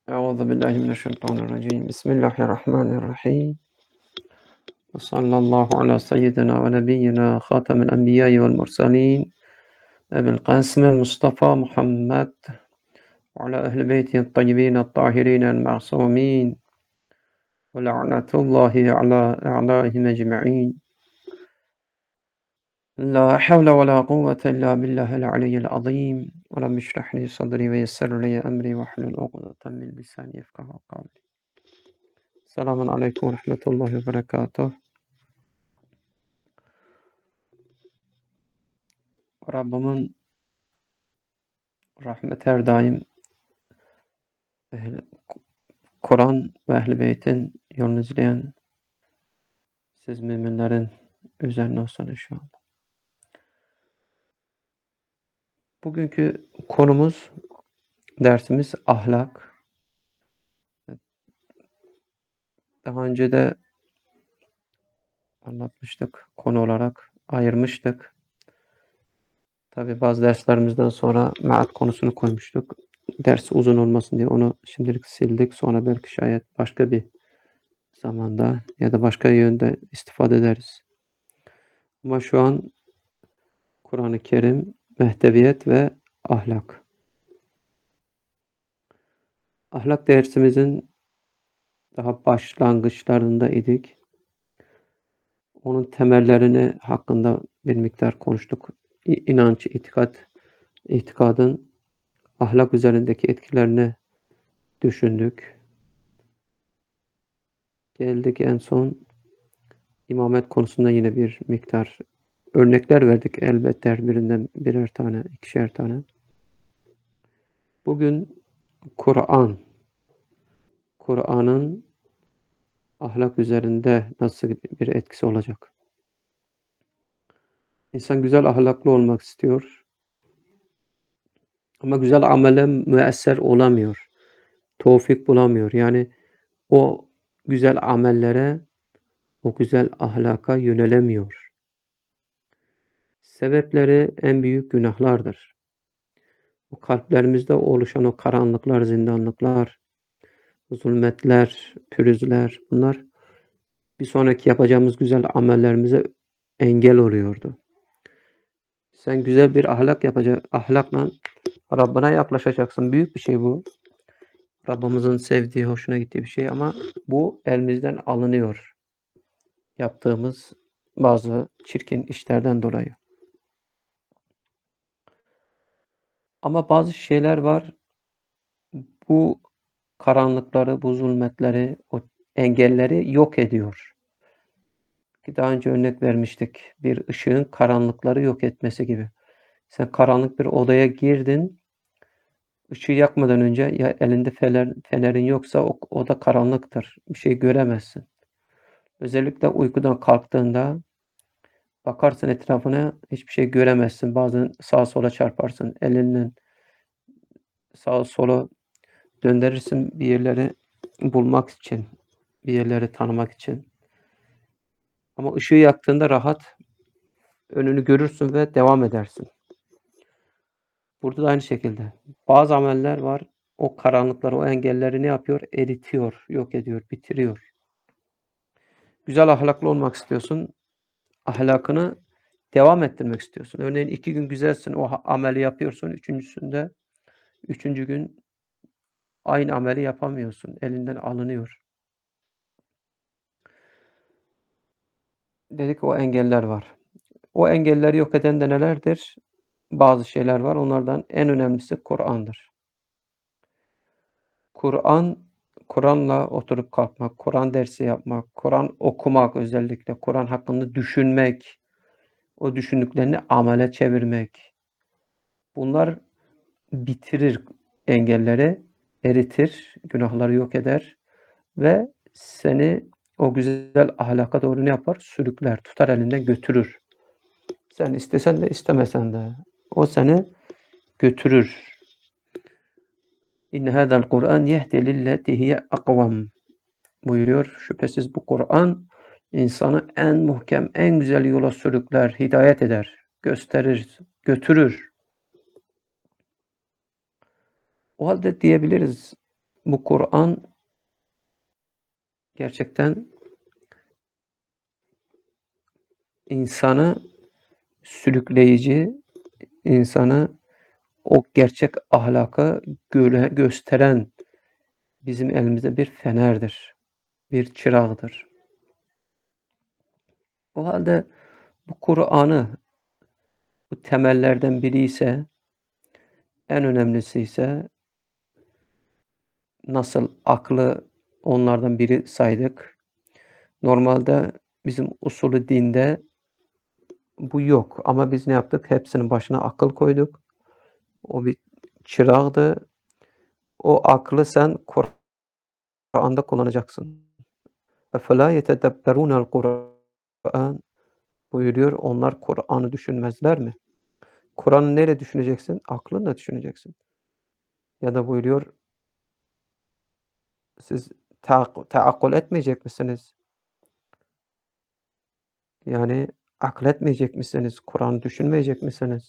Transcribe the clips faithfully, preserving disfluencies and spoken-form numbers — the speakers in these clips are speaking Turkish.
أعوذ بالله من الشيطان الرجيم بسم الله الرحمن الرحيم وصلى الله على سيدنا ونبينا خاتم الأنبياء والمرسلين أبي القاسم المصطفى محمد وعلى أهل بيته الطيبين الطاهرين المعصومين ولعنة الله على أعدائهم أجمعين لا حول ولا قوة إلا بالله العلي العظيم رب اشرح لي صدري ويسر لي أمري واحلل عقدة من لساني يفقهوا قولي. Selamun aleyküm ve rahmetullahi ve berekatuh. Rabbimin rahmeti her daim ehl- Kur'an ve Ehl-i Beyt'in yolunu izleyen siz müminlerin üzerine olsun inşallah. Bugünkü konumuz, dersimiz ahlak. Daha önce de anlatmıştık, konu olarak ayırmıştık. Tabi bazı derslerimizden sonra meat konusunu koymuştuk. Ders uzun olmasın diye onu şimdilik sildik. Sonra belki şayet başka bir zamanda ya da başka yönde istifade ederiz. Ama şu an Kur'an-ı Kerim, mehdeviyet ve ahlak. Ahlak dersimizin daha başlangıçlarında idik. Onun temellerini hakkında bir miktar konuştuk. İ- İnanç, itikat, itikadın ahlak üzerindeki etkilerini düşündük. Geldik en son imamet konusunda yine bir miktar örnekler verdik. Elbette her birinden birer tane, ikişer tane. Bugün Kur'an, Kur'an'ın ahlak üzerinde nasıl bir etkisi olacak? İnsan güzel ahlaklı olmak istiyor ama güzel amele müesser olamıyor. Tevfik bulamıyor. Yani o güzel amellere, o güzel ahlaka yönelemiyor. Sebepleri en büyük günahlardır. O kalplerimizde oluşan o karanlıklar, zindanlıklar, zulmetler, pürüzler, bunlar bir sonraki yapacağımız güzel amellerimize engel oluyordu. Sen güzel bir ahlak yapacak, ahlakla Rabbine yaklaşacaksın. Büyük bir şey bu. Rabbimizin sevdiği, hoşuna gittiği bir şey ama bu elimizden alınıyor. Yaptığımız bazı çirkin işlerden dolayı. Ama bazı şeyler var. Bu karanlıkları, bu zulmetleri, o engelleri yok ediyor. Ki daha önce örnek vermiştik. Bir ışığın karanlıkları yok etmesi gibi. Sen karanlık bir odaya girdin. Işığı yakmadan önce ya elinde fener, fenerin yoksa o oda karanlıktır. Bir şey göremezsin. Özellikle uykudan kalktığında bakarsın etrafına, hiçbir şey göremezsin. Bazen sağa sola çarparsın. Elinden sağa sola döndürürsün bir yerleri bulmak için, bir yerleri tanımak için. Ama ışığı yaktığında rahat önünü görürsün ve devam edersin. Burada da aynı şekilde. Bazı ameller var. O karanlıkları, o engelleri ne yapıyor? Eritiyor, yok ediyor, bitiriyor. Güzel ahlaklı olmak istiyorsun. Ahlakını devam ettirmek istiyorsun. Örneğin iki gün güzelsin, o ha- ameli yapıyorsun. Üçüncüsünde, üçüncü gün aynı ameli yapamıyorsun. Elinden alınıyor. Dedik o engeller var. O engelleri yok eden de nelerdir? Bazı şeyler var. Onlardan en önemlisi Kur'an'dır. Kur'an, Kur'an'la oturup kalkmak, Kur'an dersi yapmak, Kur'an okumak özellikle, Kur'an hakkında düşünmek, o düşündüklerini amele çevirmek. Bunlar bitirir engelleri, eritir, günahları yok eder ve seni o güzel ahlaka doğru ne yapar? Sürükler, tutar elinden götürür. Sen istesen de istemesen de o seni götürür. İnne hâzel Kur'an yehdi lilleti hiye akvam buyuruyor. Şüphesiz bu Kur'an insanı en muhkem, en güzel yola sürükler, hidayet eder, gösterir, götürür. O halde diyebiliriz, bu Kur'an gerçekten insanı sürükleyici, insanı o gerçek ahlaka göre gösteren bizim elimizde bir fenerdir, bir çırağıdır. O halde bu Kur'an'ı bu temellerden biri ise en önemlisi ise nasıl aklı onlardan biri saydık. Normalde bizim usulü dinde bu yok ama biz ne yaptık? Hepsinin başına akıl koyduk. O bir çırağdı. O aklı sen Kur'an'da kullanacaksın. اَفَلَا يَتَدَبَّرُونَ الْقُرْآنِ buyuruyor. Onlar Kur'an'ı düşünmezler mi? Kur'an'ı nereye düşüneceksin? Aklınla düşüneceksin. Ya da buyuruyor, siz taak taakkul etmeyecek misiniz? Yani akletmeyecek misiniz? Kur'an düşünmeyecek misiniz?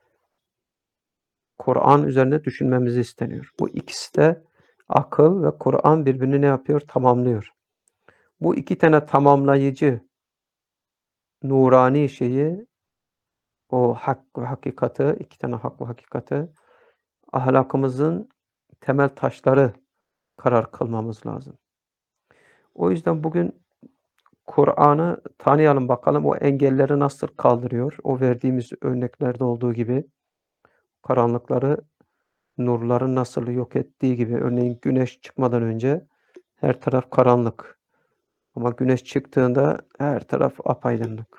Kur'an üzerinde düşünmemizi isteniyor. Bu ikisi de akıl ve Kur'an birbirini ne yapıyor? Tamamlıyor. Bu iki tane tamamlayıcı nurani şeyi, o hak ve hakikati, iki tane hak ve hakikati ahlakımızın temel taşları karar kılmamız lazım. O yüzden bugün Kur'an'ı tanıyalım bakalım o engelleri nasıl kaldırıyor. O verdiğimiz örneklerde olduğu gibi karanlıkları nurların nasıl yok ettiği gibi. Örneğin güneş çıkmadan önce her taraf karanlık. Ama güneş çıktığında her taraf apaydınlık.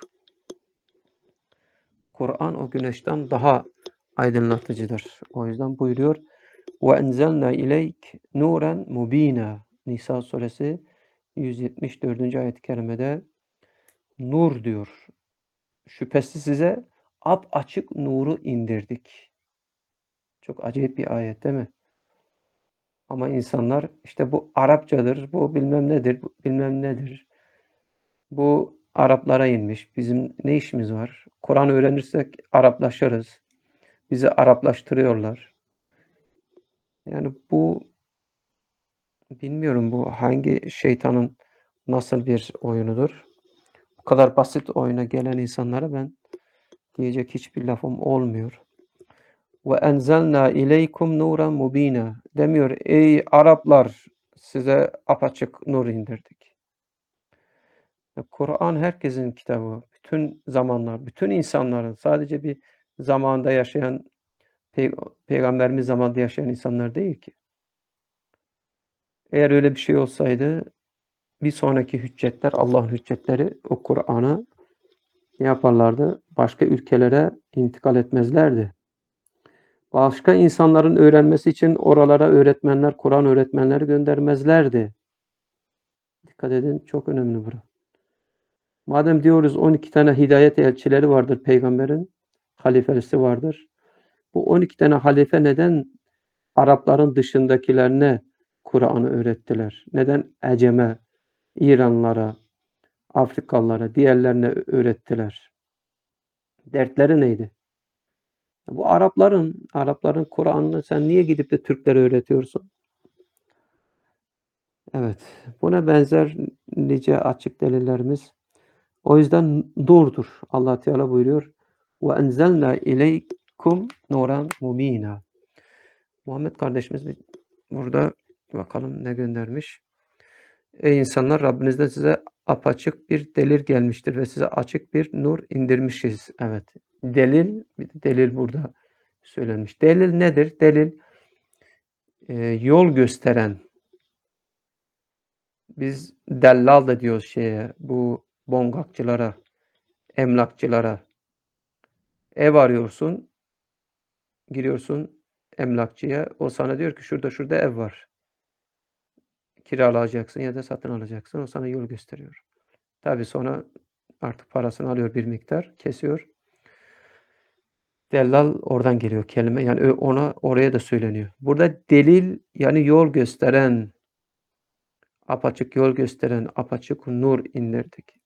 Kur'an o güneşten daha aydınlatıcıdır. O yüzden buyuruyor وَاَنْزَلْنَا اِلَيْكَ نُورًا مُب۪ينًا Nisa suresi yüz yetmiş dördüncü ayet-i kerimede nur diyor. Şüphesiz size apaçık nuru indirdik. Çok acayip bir ayet değil mi? Ama insanlar işte bu Arapçadır, bu bilmem nedir, bu bilmem nedir. Bu Araplara inmiş. Bizim ne işimiz var? Kur'an öğrenirsek Araplaşırız. Bizi Araplaştırıyorlar. Yani bu bilmiyorum bu hangi şeytanın nasıl bir oyunudur. Bu kadar basit oyuna gelen insanlara ben diyecek hiçbir lafım olmuyor. Ve enzelna ileykum nuran mubina demiyor. Ey Araplar size apaçık nur indirdik. Kur'an herkesin kitabı. Bütün zamanlar, bütün insanların sadece bir zamanda yaşayan Pey Peygamberimiz zamanında yaşayan insanlar değil ki. Eğer öyle bir şey olsaydı bir sonraki hüccetler, Allah'ın hüccetleri o Kur'an'ı ne yaparlardı? Başka ülkelere intikal etmezlerdi. Başka insanların öğrenmesi için oralara öğretmenler, Kur'an öğretmenleri göndermezlerdi. Dikkat edin, çok önemli bura. Madem diyoruz on iki tane hidayet elçileri vardır peygamberin, halifesi vardır. Bu on iki tane halife neden Arapların dışındakilerine Kur'an'ı öğrettiler? Neden Ecem'e, İranlılara, Afrikalılara, diğerlerine öğrettiler? Dertleri neydi? Bu Arapların, Arapların Kur'an'ını sen niye gidip de Türklere öğretiyorsun? Evet, buna benzer nice açık delillerimiz. O yüzden nurdur. Allah Teala buyuruyor. Ve enzelna ileykum nuran mubina. Muhammed kardeşimiz burada bakalım ne göndermiş. Ey insanlar Rabbinizden size apaçık bir delil gelmiştir ve size açık bir nur indirmişiz. Evet. Delil, bir de delil burada söylenmiş. Delil nedir? Delil e, yol gösteren. Biz dellal da diyoruz şeye, bu bongakçılara, emlakçılara. Ev arıyorsun, giriyorsun emlakçıya. O sana diyor ki şurada şurada ev var. Kiralayacaksın ya da satın alacaksın. O sana yol gösteriyor. Tabii sonra artık parasını alıyor bir miktar, kesiyor. Dellal oradan geliyor kelime. Yani ona oraya da söyleniyor. Burada delil yani yol gösteren, apaçık yol gösteren, apaçık nur indirdik.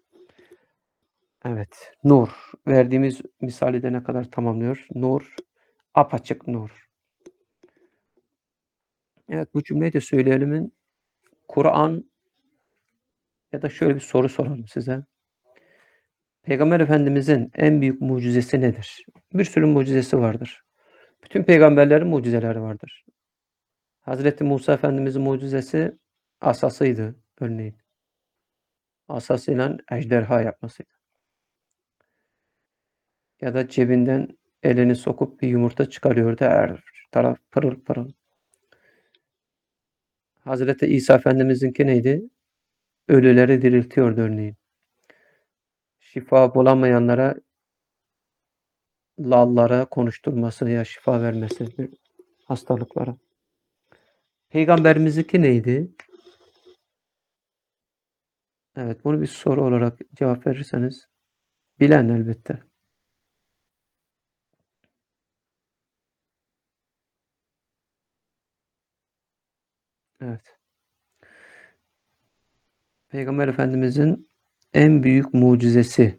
Evet, nur. Verdiğimiz misali de ne kadar tamamlıyor? Nur, apaçık nur. Evet, bu cümleyi de söyleyelim. Kur'an ya da şöyle bir soru soralım size. Peygamber Efendimizin en büyük mucizesi nedir? Bir sürü mucizesi vardır. Bütün peygamberlerin mucizeleri vardır. Hazreti Musa Efendimizin mucizesi asasıydı örneğin. Asasıyla ejderha yapmasıydı. Ya da cebinden elini sokup bir yumurta çıkarıyordu. Her taraf pırıl pırıl. Hazreti İsa Efendimiz'inki neydi? Ölüleri diriltiyordu örneğin. Şifa bulamayanlara, lallara konuşturması ya şifa vermesi hastalıklara. Peygamberimizinki neydi? Evet, bunu bir soru olarak cevap verirseniz. Bilen elbette. Evet. Peygamber Efendimizin en büyük mucizesi.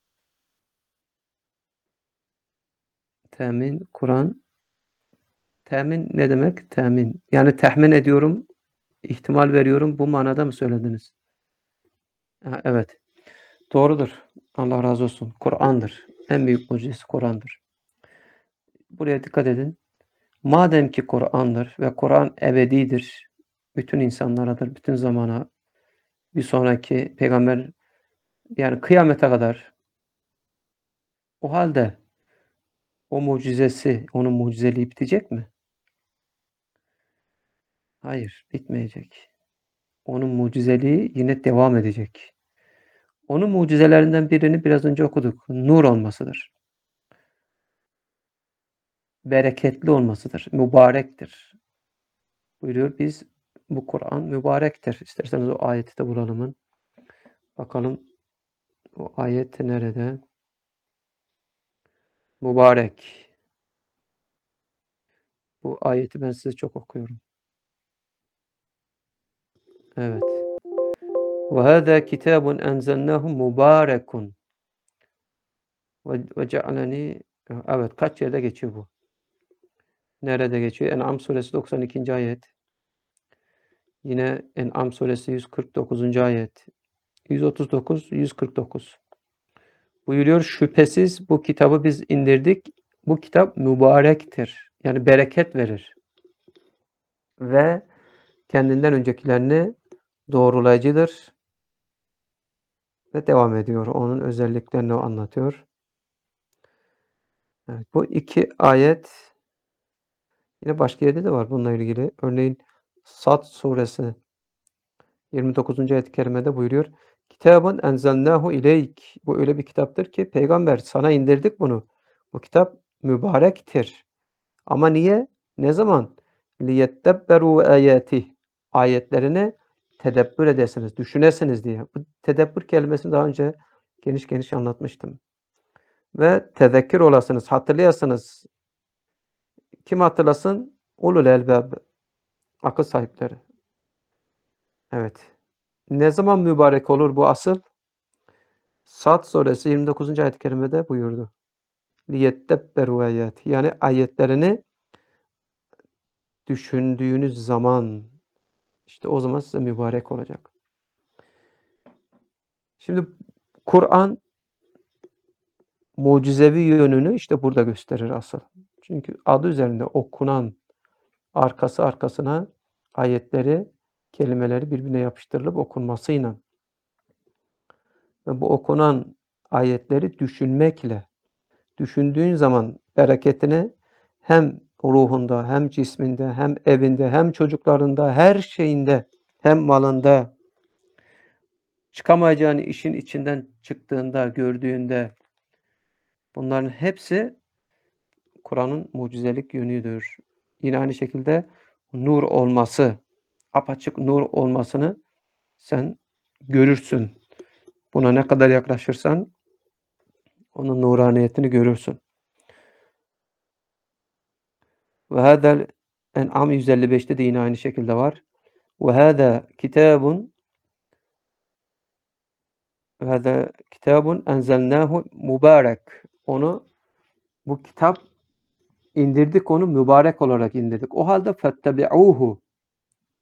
Temin, Kur'an. Temin ne demek? Temin. Yani tahmin ediyorum, ihtimal veriyorum. Bu manada mı söylediniz? Ha, evet. Doğrudur. Allah razı olsun. Kur'an'dır. En büyük mucizesi Kur'an'dır. Buraya dikkat edin. Madem ki Kur'an'dır ve Kur'an ebedidir, bütün insanlaradır, bütün zamana, bir sonraki peygamber, yani kıyamete kadar, o halde o mucizesi, onun mucizeliği bitecek mi? Hayır, bitmeyecek. Onun mucizeliği yine devam edecek. Onun mucizelerinden birini biraz önce okuduk. Nur olmasıdır. Bereketli olmasıdır. Mübarektir. Buyuruyor, biz bu Kur'an mübarektir. İsterseniz o ayeti de bulalım. Bakalım o ayet nerede? Mübarek. Bu ayeti ben size çok okuyorum. Evet. Ve hâzâ kitâbun enzelnâhu mübârekun ve cealeni. Evet, kaç yerde geçiyor bu? Nerede geçiyor? En'am suresi doksan ikinci ayet. Yine En'am suresi yüz kırk dokuzuncu ayet. yüz otuz dokuz, yüz kırk dokuz. Buyuruyor, şüphesiz bu kitabı biz indirdik. Bu kitap mübarektir. Yani bereket verir. Ve kendinden öncekilerini doğrulayıcıdır. Ve devam ediyor. Onun özelliklerini anlatıyor. Evet, bu iki ayet yine başka yerde de var bununla ilgili. Örneğin Sad suresi yirmi dokuzuncu ayet-i kerimede buyuruyor. Kitabın enzelnahu ileyk. Bu öyle bir kitaptır ki peygamber sana indirdik bunu. Bu kitap mübarektir. Ama niye? Ne zaman? Liyettebberu ayati. Ayetlerini tedebbür edesiniz, düşünesiniz diye. Bu tedebbür kelimesini daha önce geniş geniş anlatmıştım. Ve tezekkür olasınız, hatırlayasınız. Kim hatırlasın? Ulul elbab. Akıl sahipleri. Evet. Ne zaman mübarek olur bu asıl? Sad suresi yirmi dokuzuncu ayet-i kerimede buyurdu. Liyettebberu ayati. Yani ayetlerini düşündüğünüz zaman, işte o zaman size mübarek olacak. Şimdi Kur'an mucizevi yönünü işte burada gösterir asıl. Çünkü adı üzerinde okunan, arkası arkasına ayetleri, kelimeleri birbirine yapıştırılıp okunmasıyla ve bu okunan ayetleri düşünmekle, düşündüğün zaman bereketini hem ruhunda, hem cisminde, hem evinde, hem çocuklarında, her şeyinde, hem malında, çıkamayacağın işin içinden çıktığında, gördüğünde, bunların hepsi Kur'an'ın mucizelik yönüdür. Yine aynı şekilde nur olması, apaçık nur olmasını sen görürsün. Buna ne kadar yaklaşırsan onun nuraniyetini görürsün. Ve hâzel En'am yüz elli beşte de yine aynı şekilde var. Ve hâzâ kitâbun ve hâzâ kitâbun enzelnâhu mübârek. Onu, bu kitap indirdik, onu mübarek olarak indirdik. O halde fettebi'ûhu.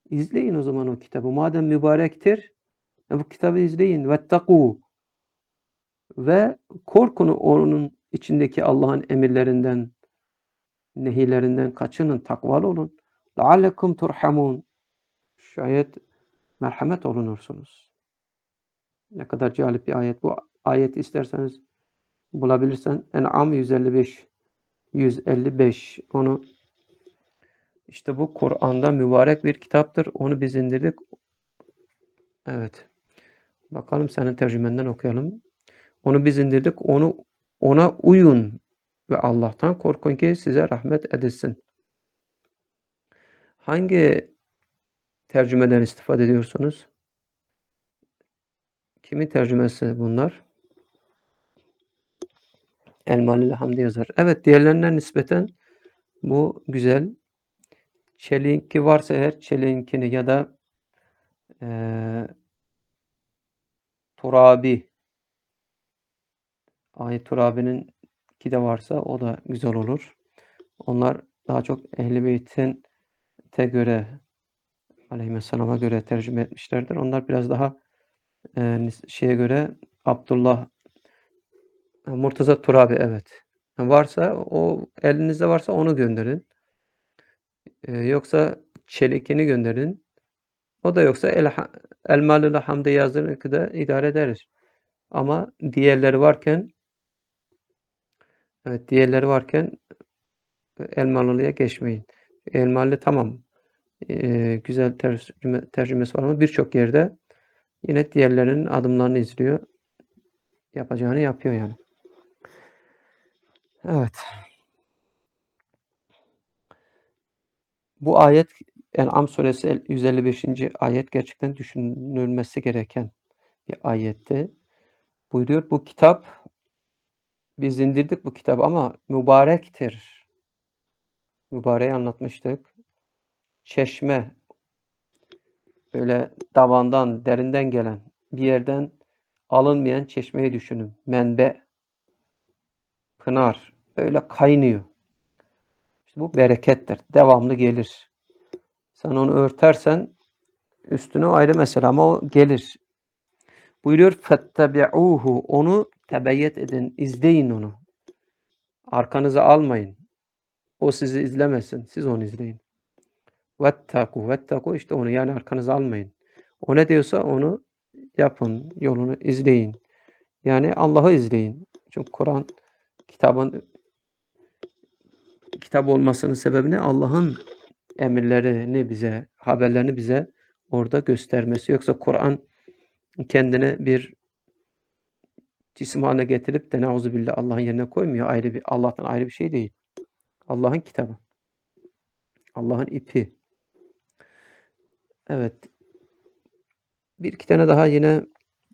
İzleyin o zaman o kitabı. Madem mübarektir, e bu kitabı izleyin. Vettekû ve korkun onun içindeki Allah'ın emirlerinden, nehilerinden kaçının, takvalı olun. لَعَلَّكُمْ تُرْحَمُونَ Şayet merhamet olunursunuz. Ne kadar cazip bir ayet. Bu ayeti isterseniz bulabilirsen En'am yüz elli beş yüz elli beş onu işte bu Kur'an'da mübarek bir kitaptır. Onu biz indirdik. Evet. Bakalım senin tercümenden okuyalım. Onu biz indirdik. Onu ona uyun ve Allah'tan korkun ki size rahmet edilsin. Hangi tercümeden istifade ediyorsunuz? Kimin tercümesi bunlar? Elmalı ile Hamdi yazar. Evet, diğerlerinden nispeten bu güzel. Çelik'i varsa eğer Çelik'ini ya da eee Turabi Ayet Turabi'nin ki de varsa o da güzel olur. Onlar daha çok Ehl-i Beyt'in te göre aleyhisselama göre tercüme etmişlerdir. Onlar biraz daha e, şeye göre Abdullah Murtaza Turabi evet. Varsa o elinizde varsa onu gönderin. E, yoksa Çelik'ini gönderin. O da yoksa El Elmalı'lı Hamdi yazdırın ki de idare ederiz. Ama diğerleri varken evet diğerleri varken Elmalı'ya geçmeyin. Elmalı tamam. E, güzel tercüme, tercümesi var ama birçok yerde yine diğerlerinin adımlarını izliyor. Yapacağını yapıyor yani. Evet. Bu ayet En'am suresi yüz elli beşinci ayet gerçekten düşünülmesi gereken bir ayetti. Buyuruyor bu kitap biz indirdik bu kitap ama mübarektir. Mübareği anlatmıştık. Çeşme böyle davandan, derinden gelen bir yerden alınmayan çeşmeyi düşünün. Menbe, pınar öyle kaynıyor. İşte bu berekettir. Devamlı gelir. Sen onu örtersen üstüne ayrı mesele ama o gelir. Buyuruyor fettebi'uhu onu tebeyyet edin, izleyin onu. Arkanıza almayın. O sizi izlemesin. Siz onu izleyin. Vettaku vettaku işte onu yani arkanıza almayın. O ne diyorsa onu yapın. Yolunu izleyin. Yani Allah'ı izleyin. Çünkü Kur'an kitabın kitap olmasının sebebi ne? Allah'ın emirlerini bize, haberlerini bize orada göstermesi. Yoksa Kur'an kendine bir cisim haline getirip de neuzubillah Allah'ın yerine koymuyor. Ayrı bir Allah'tan ayrı bir şey değil. Allah'ın kitabı. Allah'ın ipi. Evet. Bir iki tane daha yine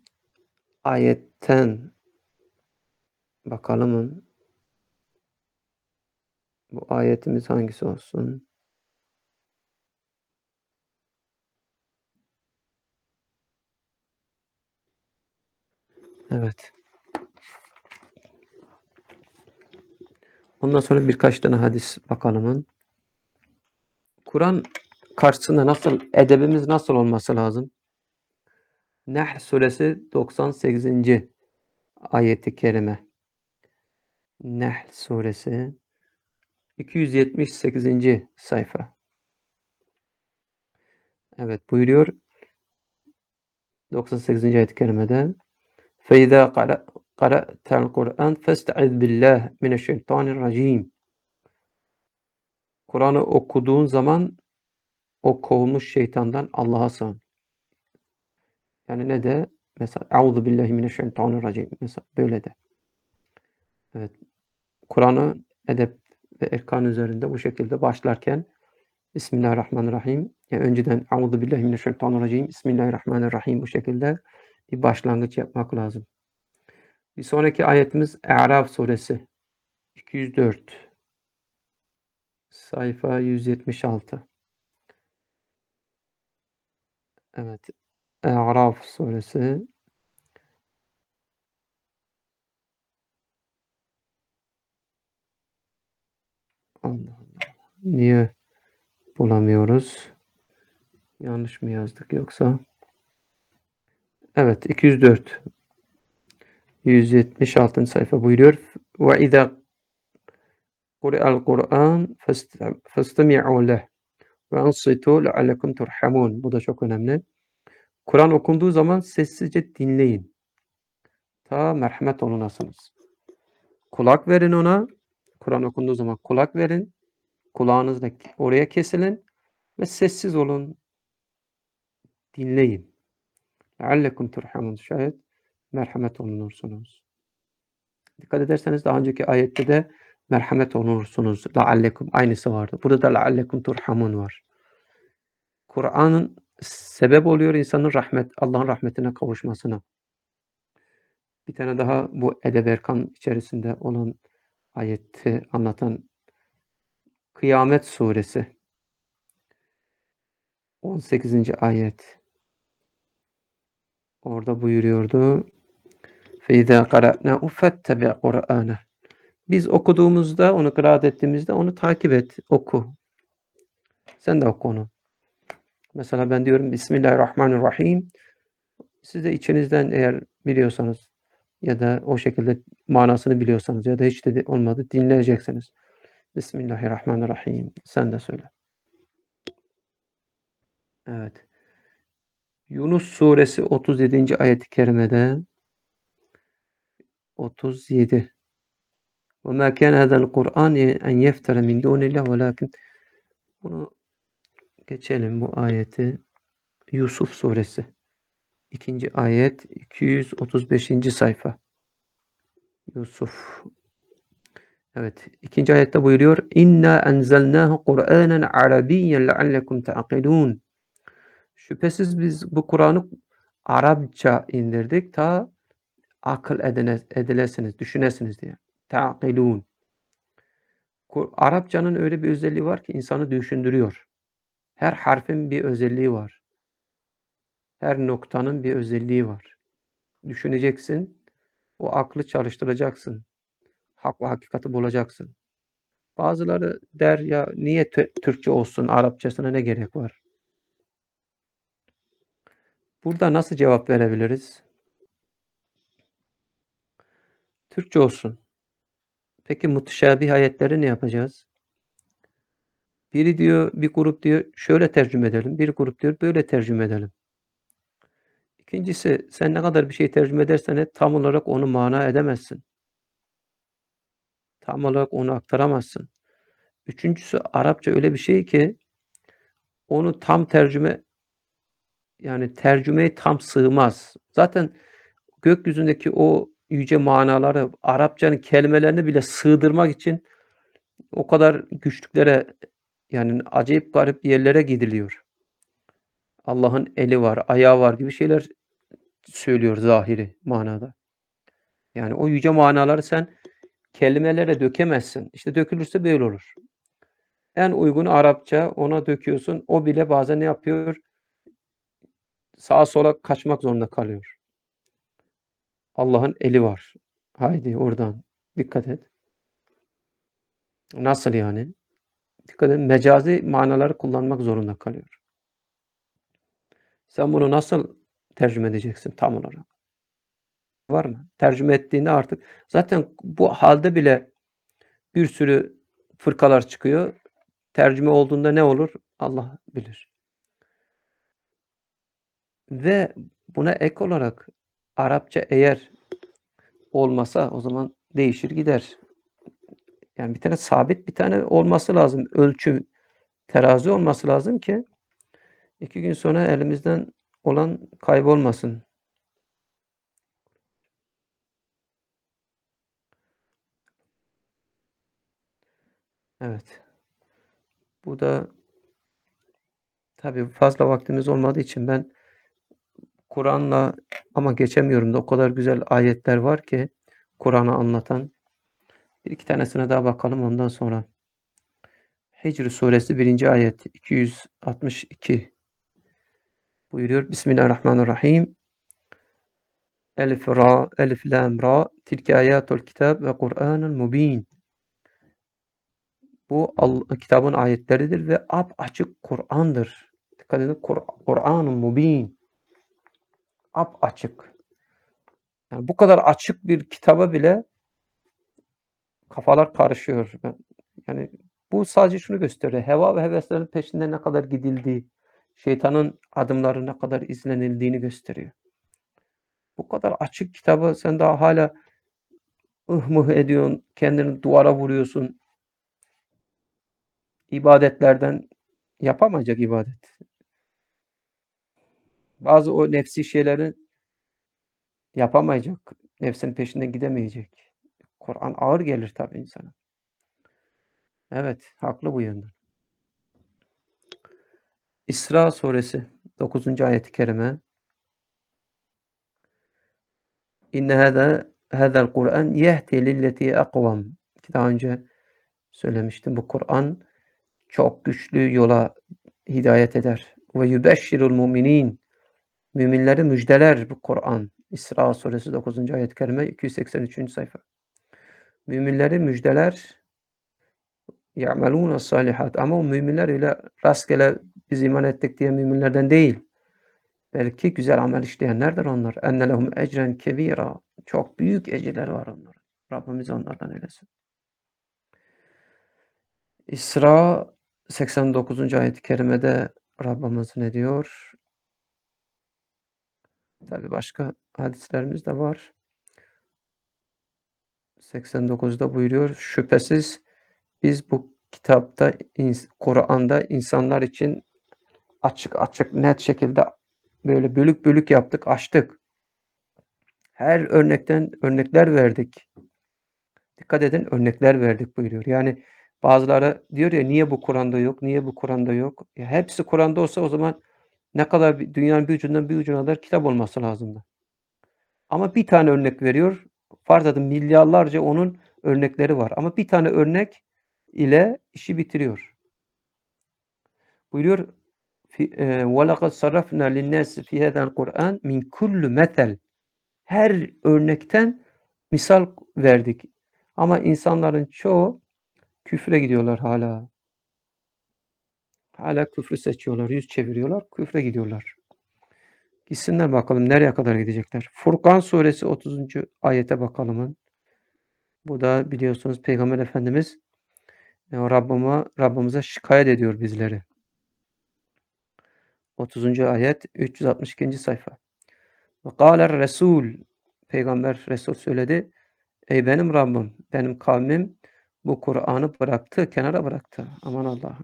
ayetten bakalım. Bu ayetimiz hangisi olsun? Evet. Ondan sonra birkaç tane hadis bakalım. Kur'an karşısında nasıl, edebimiz nasıl olması lazım? Nahl suresi doksan sekizinci ayeti kerime. Nahl suresi iki yüz yetmiş sekizinci sayfa. Evet buyuruyor doksan sekizinci ayet-i kerimede فَاِذَا قَرَأْتَ الْقُرْآنِ فَاسْتَعِذْ بِاللّٰهِ مِنَ الشَّيْطَانِ الرَّجِيمِ Kur'an'ı okuduğun zaman o kovulmuş şeytandan Allah'a sığın. Yani ne de? Mesela Euzu billahi mineşşeytanirracim. Mesela böyle de. Evet. Kur'an'ı edep ve erkan üzerinde bu şekilde başlarken Bismillahirrahmanirrahim. Yani önceden Euzu billahi mineşşeytanirracim. Bismillahirrahmanirrahim bu şekilde bir başlangıç yapmak lazım. Bir sonraki ayetimiz E'raf suresi iki yüz dört sayfa yüz yetmiş altı. Evet. E'raf suresi Allah Allah. Niye bulamıyoruz? Yanlış mı yazdık yoksa? Evet, iki yüz dört. yüz yetmiş altıncı sayfa buyuruyor. Ve izâ kuri'al Kur'an festemi'û leh ve ansitû leallekum turhamûn. Bu da çok önemli. Kur'an okunduğu zaman sessizce dinleyin. Ta merhamet olunasınız. Kulak verin ona. Kur'an okunduğu zaman kulak verin. Kulağınızla oraya kesilin ve sessiz olun. Dinleyin. Leallekum turhamûn. Şayet merhamet olunursunuz. Dikkat ederseniz daha önceki ayette de merhamet olunursunuz. Leallekum aynısı vardı. Burada da leallekum turhamun var. Kur'an'ın sebep oluyor insanın rahmet, Allah'ın rahmetine kavuşmasına. Bir tane daha bu Edeb Erkan içerisinde olan ayeti anlatan Kıyamet Suresi on sekizinci ayet. Orada buyuruyordu. فَاِذَا قَرَأْنَاهُ فَاتَّبِعْ قُرْآنَهُ. Biz okuduğumuzda, onu kıraat ettiğimizde onu takip et, oku. Sen de oku onu. Mesela ben diyorum Bismillahirrahmanirrahim. Siz de içinizden eğer biliyorsanız ya da o şekilde manasını biliyorsanız ya da hiç de olmadı dinleyeceksiniz. Bismillahirrahmanirrahim. Sen de söyle. Evet. Yunus suresi otuz yedinci ayet-i kerimede otuz yedi. وَمَا كَانَ هَذَا الْقُرْآنِ اَنْ يَفْتَرَ مِنْ دُونِ اللّٰهِ وَلَكِنْ Bunu geçelim bu ayeti. Yusuf suresi. ikinci ayet iki yüz otuz beşinci sayfa. Yusuf. Evet. ikinci ayette buyuruyor. İnna enzelnahu Kur'anen Arabiyyen leallekum ta'kilun. Şüphesiz biz bu Kur'an'ı Arapça indirdik ta akıl edine, edilesiniz, düşünesiniz diye. Ta'kilun. Arapçanın öyle bir özelliği var ki insanı düşündürüyor. Her harfin bir özelliği var. Her noktanın bir özelliği var. Düşüneceksin. O aklı çalıştıracaksın. Hak ve hakikati bulacaksın. Bazıları der ya niye Türkçe olsun, Arapçasına ne gerek var? Burada nasıl cevap verebiliriz? Türkçe olsun. Peki mutşabih ayetleri ne yapacağız? Biri diyor, bir grup diyor şöyle tercüme edelim. Bir grup diyor böyle tercüme edelim. İkincisi sen ne kadar bir şey tercüme edersen et, tam olarak onu mana edemezsin. Tam olarak onu aktaramazsın. Üçüncüsü Arapça öyle bir şey ki onu tam tercüme yani tercümeye tam sığmaz. Zaten gökyüzündeki o yüce manaları Arapçanın kelimelerini bile sığdırmak için o kadar güçlüklere yani acayip garip yerlere gidiliyor. Allah'ın eli var, ayağı var gibi şeyler söylüyor zahiri manada. Yani o yüce manaları sen kelimelere dökemezsin. İşte dökülürse böyle olur. En uygun Arapça ona döküyorsun. O bile bazen ne yapıyor? Sağa sola kaçmak zorunda kalıyor. Allah'ın eli var. Haydi oradan dikkat et. Nasıl yani? Dikkat edin mecazi manaları kullanmak zorunda kalıyor. Sen bunu nasıl tercüme edeceksin tam olarak? Var mı? Tercüme ettiğinde artık zaten bu halde bile bir sürü fırkalar çıkıyor. Tercüme olduğunda ne olur? Allah bilir. Ve buna ek olarak Arapça eğer olmasa o zaman değişir gider. Yani bir tane sabit bir tane olması lazım. Ölçü, terazi olması lazım ki iki gün sonra elimizden olan kaybolmasın. Evet. Bu da tabii fazla vaktimiz olmadığı için ben Kur'an'la ama geçemiyorum da o kadar güzel ayetler var ki Kur'an'ı anlatan. Bir iki tanesine daha bakalım ondan sonra. Hicr suresi birinci ayet iki yüz altmış iki buyuruyor. Bismillahirrahmanirrahim. Elif ra elif lam ra tilke ayatul kitab ve Kur'anun mubin. Bu Allah, kitabın ayetleridir ve ap açık Kur'an'dır. Dikkat edin. Kur Kur'an-ı Mubin. Apaçık. Yani bu kadar açık bir kitaba bile kafalar karışıyor. Yani bu sadece şunu gösteriyor. Heva ve heveslerin peşinde ne kadar gidildiği, şeytanın adımları ne kadar izlenildiğini gösteriyor. Bu kadar açık kitabı sen daha hala ıh mıh ediyorsun, kendini duvara vuruyorsun. İbadetlerden yapamayacak ibadet. Bazı o nefsi şeyleri yapamayacak. Nefsinin peşinden gidemeyecek. Kur'an ağır gelir tabii insana. Evet, haklı bu yönden. İsra suresi dokuzuncu ayet-i kerime. İnne hâzâ hâzâl Kur'an yehdi lilletî akvam. Daha önce söylemiştim. Bu Kur'an çok güçlü yola hidayet eder. Ve yubeşşirul muminin. Müminleri müjdeler bu Kur'an. İsra suresi dokuzuncu ayet-i kerime iki yüz seksen üçüncü sayfa. Müminleri müjdeler. Ya'melûne salihat. Ama o müminler öyle rastgele biz iman ettik diye müminlerden değil. Belki güzel amel işleyenlerdir onlar. Enne lehum ecren kebîrâ. Çok büyük ecirler var onların. Rabbimiz onlardan eylesin. İsra seksen dokuzuncu ayet-i kerimede Rabbimiz ne diyor? Tabii başka hadislerimiz de var. seksen dokuzda buyuruyor. Şüphesiz biz bu kitapta, Kur'an'da insanlar için açık açık net şekilde böyle bölük bölük yaptık, açtık. Her örnekten örnekler verdik. Dikkat edin, örnekler verdik buyuruyor. Yani bazıları diyor ya niye bu Kur'an'da yok, niye bu Kur'an'da yok? Ya hepsi Kur'an'da olsa o zaman ne kadar bir, dünyanın bir ucundan bir ucuna kadar kitap olması lazımdı. Ama bir tane örnek veriyor. Farz edin milyarlarca onun örnekleri var. Ama bir tane örnek ile işi bitiriyor. Buyuruyor وَلَقَدْ صَرَّفْنَا لِلنَّاسِ فِي هَذَا الْقُرْآنِ مِنْ كُلِّ مَثَلٍ. Her örnekten misal verdik. Ama insanların çoğu küfre gidiyorlar hala. Hala küfrü seçiyorlar, yüz çeviriyorlar, küfre gidiyorlar. Gitsinler bakalım nereye kadar gidecekler. Furkan suresi otuzuncu ayete bakalım. Bu da biliyorsunuz Peygamber Efendimiz Rabbime, Rabbimize şikayet ediyor bizleri. otuzuncu ayet üç yüz altmış ikinci sayfa. Ve kâler Resul. Peygamber Resul söyledi. Ey benim Rabbim, benim kavmim bu Kur'an'ı bıraktı, kenara bıraktı. Aman Allah'ım.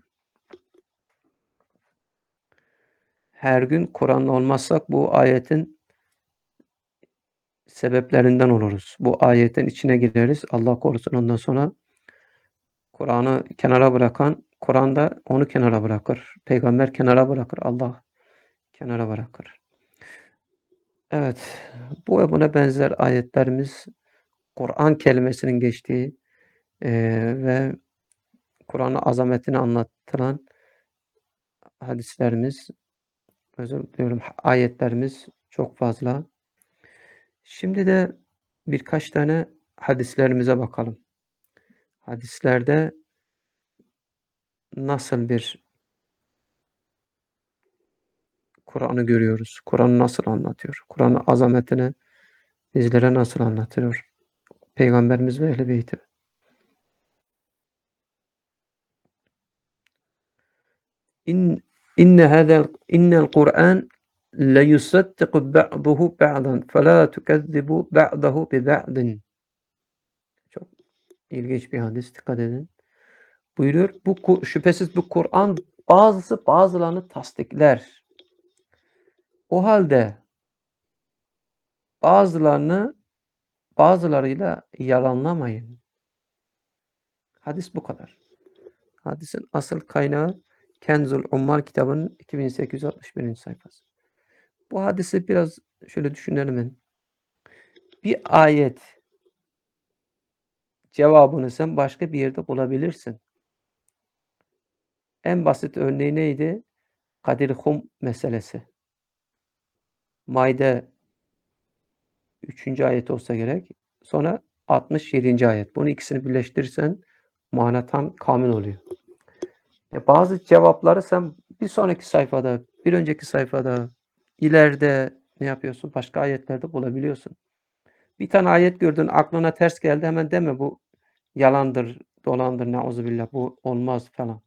Her gün Kur'an'la olmazsak bu ayetin sebeplerinden oluruz. Bu ayetin içine gireriz. Allah korusun ondan sonra Kur'an'ı kenara bırakan, Kur'an da onu kenara bırakır. Peygamber kenara bırakır. Allah kenara bırakır. Evet. Bu ve buna benzer ayetlerimiz Kur'an kelimesinin geçtiği e, ve Kur'an'ın azametini anlatılan hadislerimiz, özür diliyorum, ayetlerimiz çok fazla. Şimdi de birkaç tane hadislerimize bakalım. Hadislerde nasıl bir Kur'an'ı görüyoruz? Kur'an nasıl anlatıyor? Kur'an'ın azametini bizlere nasıl anlatıyor? Peygamberimiz ve Ehl-i Beyti. İn inne hâzel innel Kur'an la yusaddiqu ba'duhu ba'dan felâ tukezzibu ba'dahu bi ba'din. Çok ilginç bir hadis. Dikkat edin. Buyuruyor. Bu şüphesiz bu Kur'an bazısı bazılarını tasdikler. O halde bazılarını bazılarıyla yalanlamayın. Hadis bu kadar. Hadisin asıl kaynağı Kenzul Ummal kitabının iki bin sekiz yüz altmış birinci sayfası. Bu hadisi biraz şöyle düşünelim. Bir ayet cevabını sen başka bir yerde bulabilirsin. En basit örneği neydi? Kadir Hum meselesi. Maide üçüncü ayet olsa gerek. Sonra altmış yedinci ayet. Bunu ikisini birleştirirsen mana tam kamil oluyor. E bazı cevapları sen bir sonraki sayfada, bir önceki sayfada, ileride ne yapıyorsun? Başka ayetlerde bulabiliyorsun. Bir tane ayet gördün, aklına ters geldi, hemen deme bu yalandır, dolandır, nauzubillah, bu olmaz falan.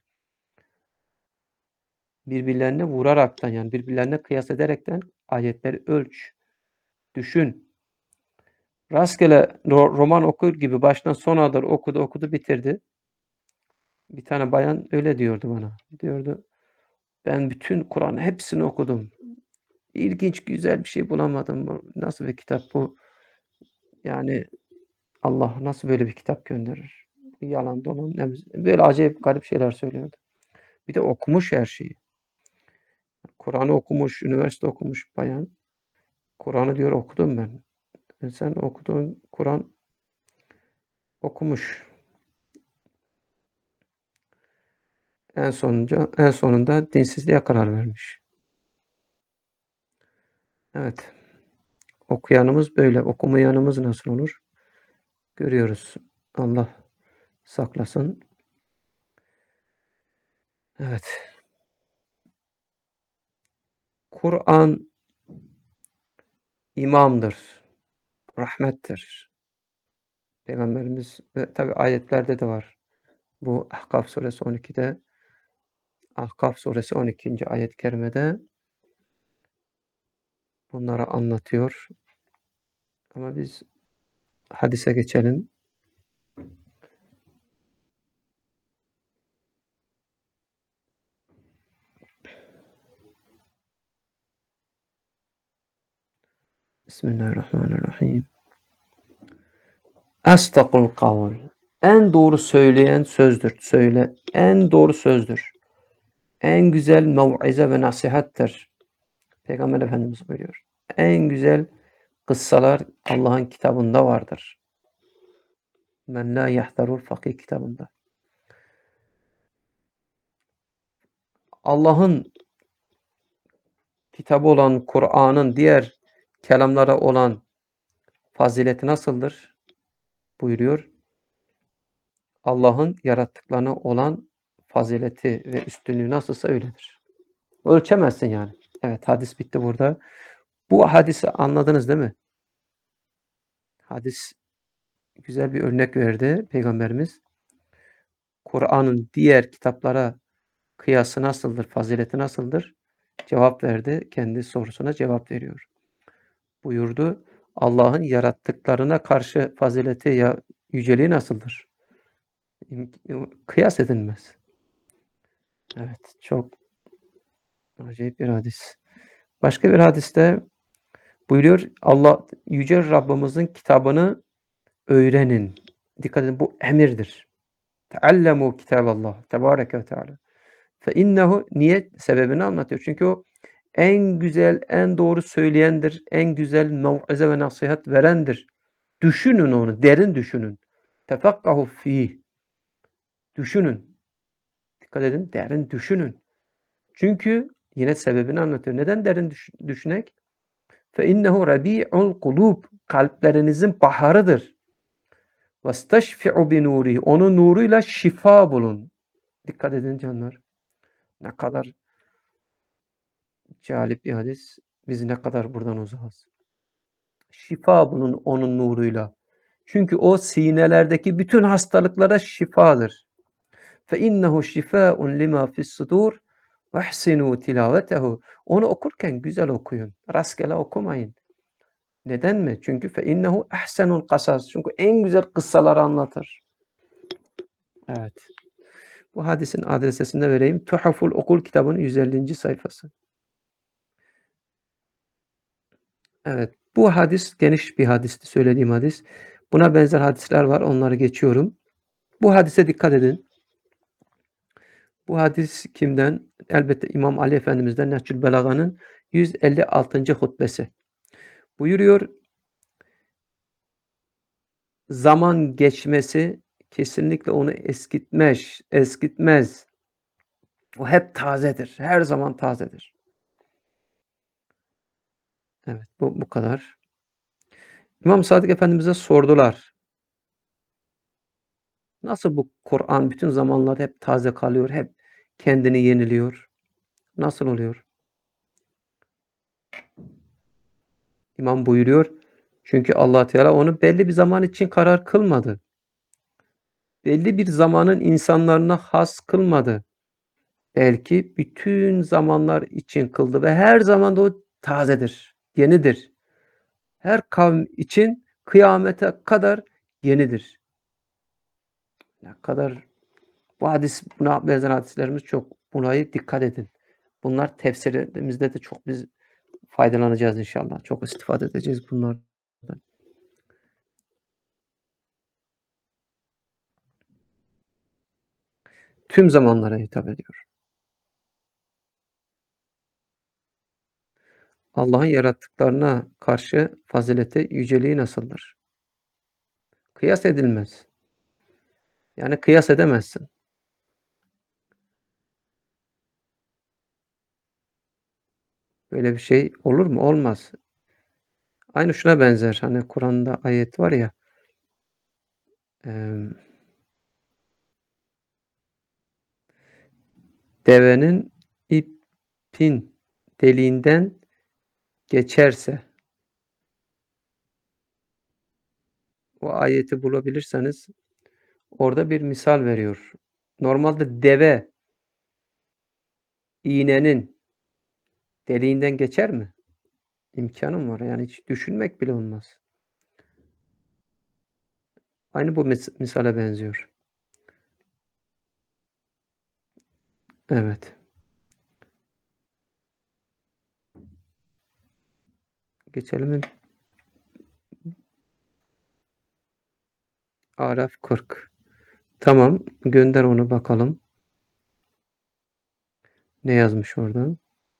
Birbirlerine vuraraktan, yani birbirlerine kıyas ederekten ayetleri ölç, düşün. Rastgele ro roman okur gibi baştan sona kadar okudu, okudu, bitirdi. Bir tane bayan öyle diyordu bana. Diyordu, "Ben bütün Kur'an'ın hepsini okudum. İlginç, güzel bir şey bulamadım. Bu nasıl bir kitap bu? Yani Allah nasıl böyle bir kitap gönderir? Yalan dolan." ne böyle acayip garip şeyler söylüyordu. Bir de okumuş her şeyi. Kur'an'ı okumuş, üniversite okumuş bayan. Kur'an'ı diyor okudum ben. E sen okuduğun Kur'an okumuş. En sonunca en sonunda dinsizliğe karar vermiş. Evet. Okuyanımız böyle. Okumayanımız nasıl olur? Görüyoruz. Allah saklasın. Evet. Kur'an imamdır, rahmettir. Peygamberimiz ve tabi ayetlerde de var. Bu Ahkaf suresi on ikide Ahkaf suresi on ikinci ayet-i kerimede bunları anlatıyor. Ama biz hadise geçelim. Bismillahirrahmanirrahim. Estağfurul kavl. En doğru söyleyen sözdür. Söyle. En doğru sözdür. En güzel mev'ize ve nasihattir. Peygamber Efendimiz buyuruyor. En güzel kıssalar Allah'ın kitabında vardır. Men la yahtarul fakih kitabında. Allah'ın kitabı olan Kur'an'ın diğer kelamlara olan fazileti nasıldır? Buyuruyor. Allah'ın yarattıklarına olan fazileti ve üstünlüğü nasılsa öyledir. Ölçemezsin yani. Evet, hadis bitti burada. Bu hadisi anladınız değil mi? Hadis güzel bir örnek verdi Peygamberimiz. Kur'an'ın diğer kitaplara kıyası nasıldır, fazileti nasıldır? Cevap verdi. Kendi sorusuna cevap veriyor. Buyurdu. Allah'ın yarattıklarına karşı fazileti ya yüceliği nasıldır? Kıyas edilmez. Evet, çok acayip bir hadis. Başka bir hadiste buyuruyor, Allah yüce Rabbimizin kitabını öğrenin. Dikkat edin, bu emirdir. Teallemu kitaballah tebareke ve teala. Fe innehu, niyet sebebini anlatıyor. Çünkü o en güzel, en doğru söyleyendir. En güzel mev'ize ve nasihat verendir. Düşünün onu, derin düşünün. Tefakkahu fîh. Düşünün. Dikkat edin, derin düşünün. Çünkü yine sebebini anlatıyor. Neden derin düş düşünek? Fe innehu rabi'ul kulub. Kalplerinizin baharıdır. Vesteşfi'u bi nurihi. Onun nuruyla şifa bulun. Dikkat edin canlar. Ne kadar cazip bir hadis. Biz ne kadar buradan uzağız. Şifa bulun onun nuruyla. Çünkü o sinelerdeki bütün hastalıklara şifadır. Fe innehu şifaun lima fis sudur ve ihsinu tilavetehu. Onu okurken güzel okuyun. Rastgele okumayın. Neden mi? Çünkü fe innehu ahsenul kasas. Çünkü en güzel kıssaları anlatır. Evet. Bu hadisin adresini de vereyim. Tuhaful Okul kitabının yüz ellinci sayfası. Evet. Bu hadis geniş bir hadisti, söylediğim hadis. Buna benzer hadisler var. Onları geçiyorum. Bu hadise dikkat edin. Bu hadis kimden? Elbette İmam Ali Efendimiz'den, Nehcül Belaga'nın yüz elli altıncı hutbesi. Buyuruyor, zaman geçmesi kesinlikle onu eskitmez, eskitmez. O hep tazedir. Her zaman tazedir. Evet, bu bu kadar. İmam Sadık Efendimiz'e sordular. Nasıl bu Kur'an bütün zamanlarda hep taze kalıyor, hep kendini yeniliyor? Nasıl oluyor? İmam buyuruyor, çünkü Allah Teala onu belli bir zaman için karar kılmadı. Belli bir zamanın insanlarına has kılmadı. Belki bütün zamanlar için kıldı ve her zaman da o tazedir, yenidir. Her kavm için kıyamete kadar yenidir. Ne kadar bu hadis, buna benzer hadislerimiz çok. Buna dikkat edin. Bunlar tefsirimizde de çok biz faydalanacağız inşallah. Çok istifade edeceğiz bunlardan. Tüm zamanlara hitap ediyor. Allah'ın yarattıklarına karşı fazileti, yüceliği nasıldır? Kıyas edilmez. Yani kıyas edemezsin. Böyle bir şey olur mu? Olmaz. Aynı şuna benzer. Hani Kur'an'da ayet var ya, emm, devenin ipin deliğinden geçerse, o ayeti bulabilirseniz orada bir misal veriyor. Normalde deve iğnenin deliğinden geçer mi? İmkânı mı var? Yani hiç düşünmek bile olmaz. Aynı bu mis misale benziyor. Evet. Geçelim mi? Araf kırk. Tamam, gönder onu bakalım. Ne yazmış orada?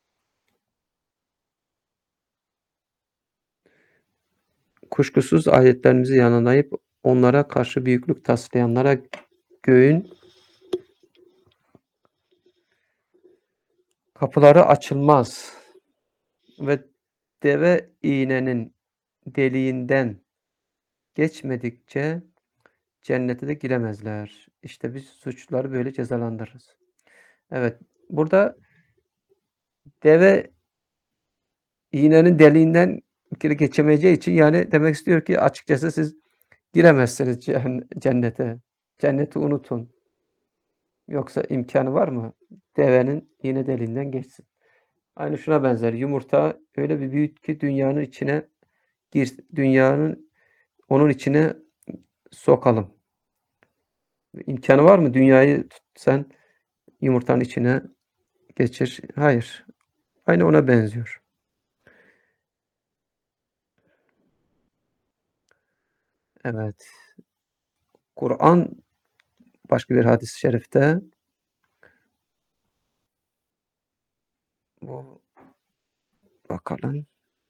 Kuşkusuz ayetlerimizi yalanlayıp onlara karşı büyüklük taslayanlara göğün kapıları açılmaz ve deve iğnenin deliğinden geçmedikçe cennete de giremezler. İşte biz suçluları böyle cezalandırırız. Evet, burada deve iğnenin deliğinden bir kere geçemeyeceği için, yani demek istiyor ki açıkçası siz giremezsiniz cennete. Cenneti unutun. Yoksa imkanı var mı? Devenin iğne deliğinden geçsin. Aynı şuna benzer. Yumurta öyle bir büyük ki dünyanın içine gir, dünyanın onun içine sokalım. İmkanı var mı? Dünyayı tut, sen yumurtanın içine geçir. Hayır. Aynı ona benziyor. Evet. Kur'an başka bir hadis-i şerifte bu bakalım.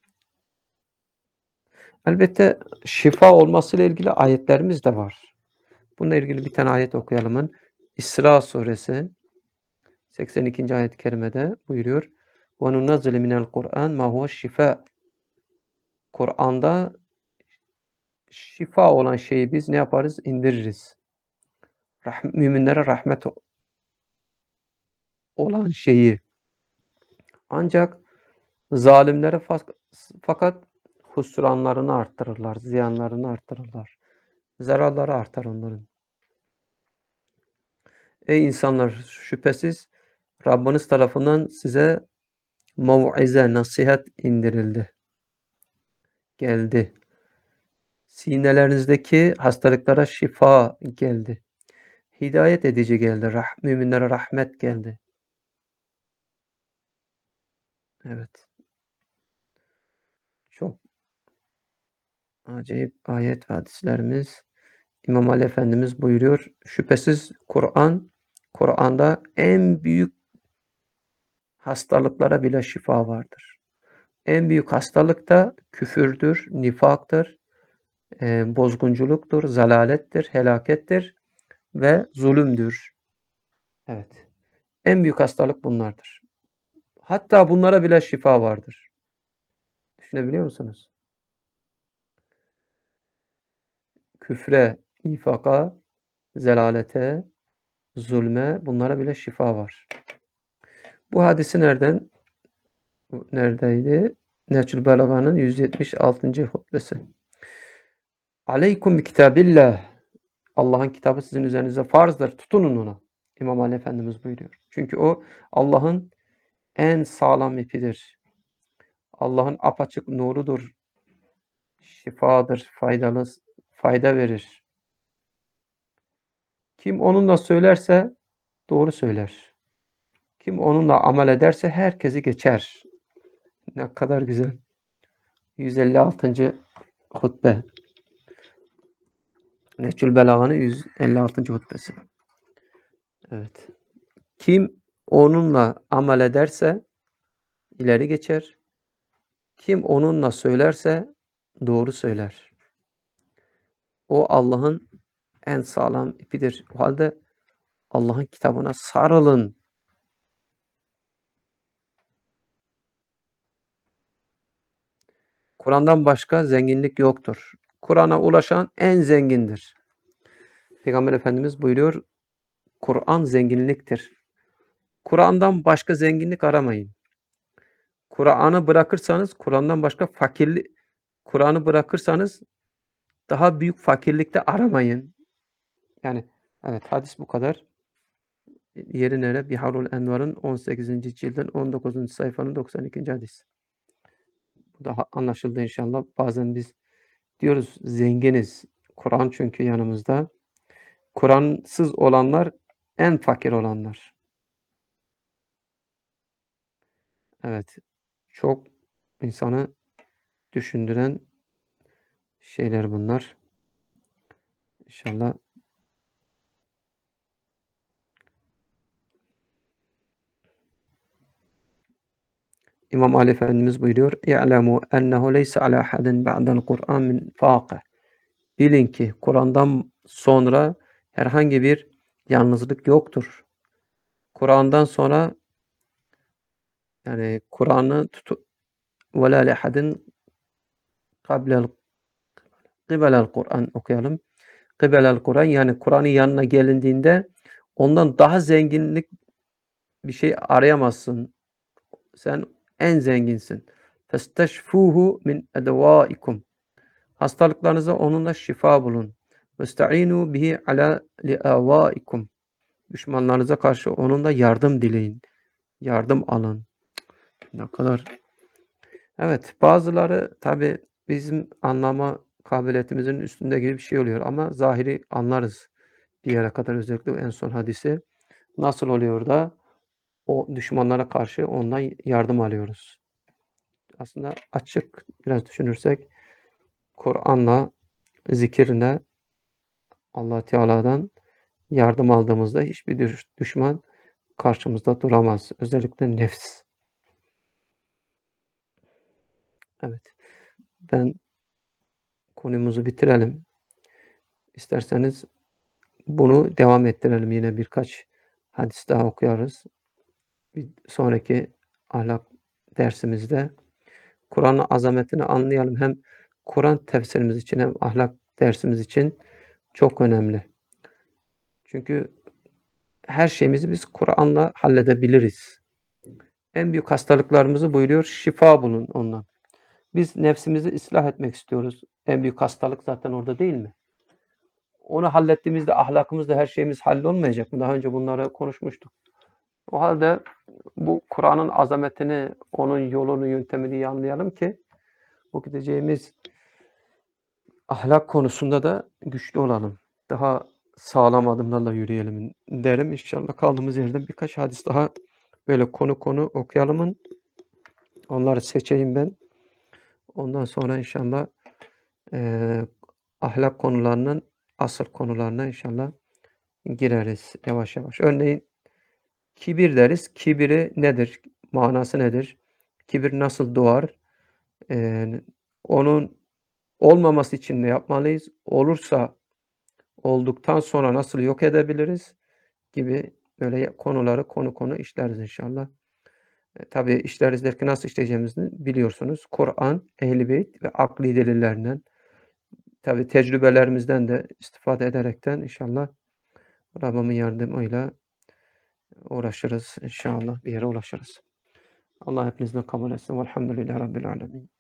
Elbette şifa olmasıyla ilgili ayetlerimiz de var. Bununla ilgili bir tane ayet okuyalım. İsra suresi seksen ikinci ayet-i kerimede buyuruyor. وَنُنَزِّلُ مِنَ الْقُرْآنِ مَا هُوَ الشِّفَاءُ. Kur'an'da şifa olan şeyi biz ne yaparız? İndiririz. Rah müminlere rahmet olan şeyi. Ancak zalimlere fak fakat husranlarını arttırırlar, ziyanlarını arttırırlar. Zararları artar onların. Ey insanlar, şüphesiz Rabbiniz tarafından size mev'ize, nasihat indirildi, geldi. Sinelerinizdeki hastalıklara şifa geldi. Hidayet edici geldi. Rah müminlere rahmet geldi. Evet. Çok acayip ayet ve hadislerimiz. İmam Ali Efendimiz buyuruyor. Şüphesiz Kur'an, Kur'an'da en büyük hastalıklara bile şifa vardır. En büyük hastalık da küfürdür, nifaktır, e, bozgunculuktur, zalalettir, helakettir ve zulümdür. Evet. En büyük hastalık bunlardır. Hatta bunlara bile şifa vardır. Düşünebiliyor musunuz? Küfre, nifaka, zelalete, zulme, bunlara bile şifa var. Bu hadisi nereden neredeydi? Nehcül Belaga'nın yüz yetmiş altıncı hutbesi. Aleykum bi kitabillah. Allah'ın kitabı sizin üzerinize farzdır. Tutunun ona. İmam Ali Efendimiz buyuruyor. Çünkü o Allah'ın en sağlam ipidir. Allah'ın apaçık nurudur. Şifadır, faydalı, fayda verir. Kim onunla söylerse doğru söyler. Kim onunla amel ederse herkesi geçer. Ne kadar güzel. yüz elli altıncı hutbe. Nehcül Belaga'nın yüz elli altıncı hutbesi. Evet. Kim onunla amel ederse ileri geçer. Kim onunla söylerse doğru söyler. O Allah'ın en sağlam ipidir. O halde Allah'ın kitabına sarılın. Kur'an'dan başka zenginlik yoktur. Kur'an'a ulaşan en zengindir. Peygamber Efendimiz buyuruyor, Kur'an zenginliktir. Kur'an'dan başka zenginlik aramayın. Kur'an'ı bırakırsanız, Kur'an'dan başka fakirlik, Kur'an'ı bırakırsanız daha büyük fakirlikte aramayın. Yani evet, hadis bu kadar. Yeri nere? Biharul Envar'ın on sekizinci cildin on dokuzuncu sayfanın doksan ikinci hadis. Bu da anlaşıldı inşallah. Bazen biz diyoruz zenginiz. Kur'an çünkü yanımızda. Kur'ansız olanlar en fakir olanlar. Evet. Çok insanı düşündüren şeyler bunlar. İnşallah. İmam Ali Efendimiz buyuruyor. İ'lemû ennehu leyse alâ hadin ba'del Kur'an min fâkih. Bilin ki Kur'an'dan sonra herhangi bir yalnızlık yoktur. Kur'an'dan sonra yani Kur'an'ı tutup ve lâ lehadin kablel kıbelel Kur'an okuyalım. Kıbelel Kur'an yani Kur'an'ın yanına gelindiğinde ondan daha zenginlik bir şey arayamazsın. Sen en zenginsin. Festeşfuhu min edvaikum. Hastalıklarınıza onunla şifa bulun. Vesta'inu bihi ala liavaikum. Düşmanlarınıza karşı onunla yardım dileyin. Yardım alın. Ne kadar. Evet, bazıları tabi bizim anlama kabiliyetimizin üstünde gibi bir şey oluyor ama zahiri anlarız bir yere kadar, özellikle en son hadisi. Nasıl oluyor da o düşmanlara karşı ondan yardım alıyoruz. Aslında açık biraz düşünürsek Kur'an'la, zikirle Allah Teala'dan yardım aldığımızda hiçbir düşman karşımızda duramaz. Özellikle nefs. Evet. Ben konumuzu bitirelim. İsterseniz bunu devam ettirelim. Yine birkaç hadis daha okuyarız. Bir sonraki ahlak dersimizde Kur'an'ın azametini anlayalım. Hem Kur'an tefsirimiz için hem ahlak dersimiz için çok önemli. Çünkü her şeyimizi biz Kur'an'la halledebiliriz. En büyük hastalıklarımızı buyuruyor, şifa bulun ondan. Biz nefsimizi ıslah etmek istiyoruz. En büyük hastalık zaten orada değil mi? Onu hallettiğimizde ahlakımızda her şeyimiz hallolmayacak mı? Daha önce bunları konuşmuştuk. O halde bu Kur'an'ın azametini, onun yolunu, yöntemini iyi anlayalım ki bu gideceğimiz ahlak konusunda da güçlü olalım. Daha sağlam adımlarla yürüyelim derim. İnşallah kaldığımız yerden birkaç hadis daha böyle konu konu okuyalım. Onları seçeyim ben. Ondan sonra inşallah e, ahlak konularının asıl konularına inşallah gireriz yavaş yavaş. Örneğin kibir deriz. Kibiri nedir? Manası nedir? Kibir nasıl doğar? Ee, onun olmaması için ne yapmalıyız? Olursa olduktan sonra nasıl yok edebiliriz? Gibi böyle konuları konu konu işleriz inşallah. E, tabii işleriz derken nasıl işleyeceğimizi biliyorsunuz. Kur'an, Ehl-i Beyt ve akli delillerinden, tabii tecrübelerimizden de istifade ederekten inşallah Rabbimin yardımıyla uğraşırız. İnşallah bir yere ulaşırız. Allah hepinizden kabul etsin. Velhamdülillahi Rabbil alemin.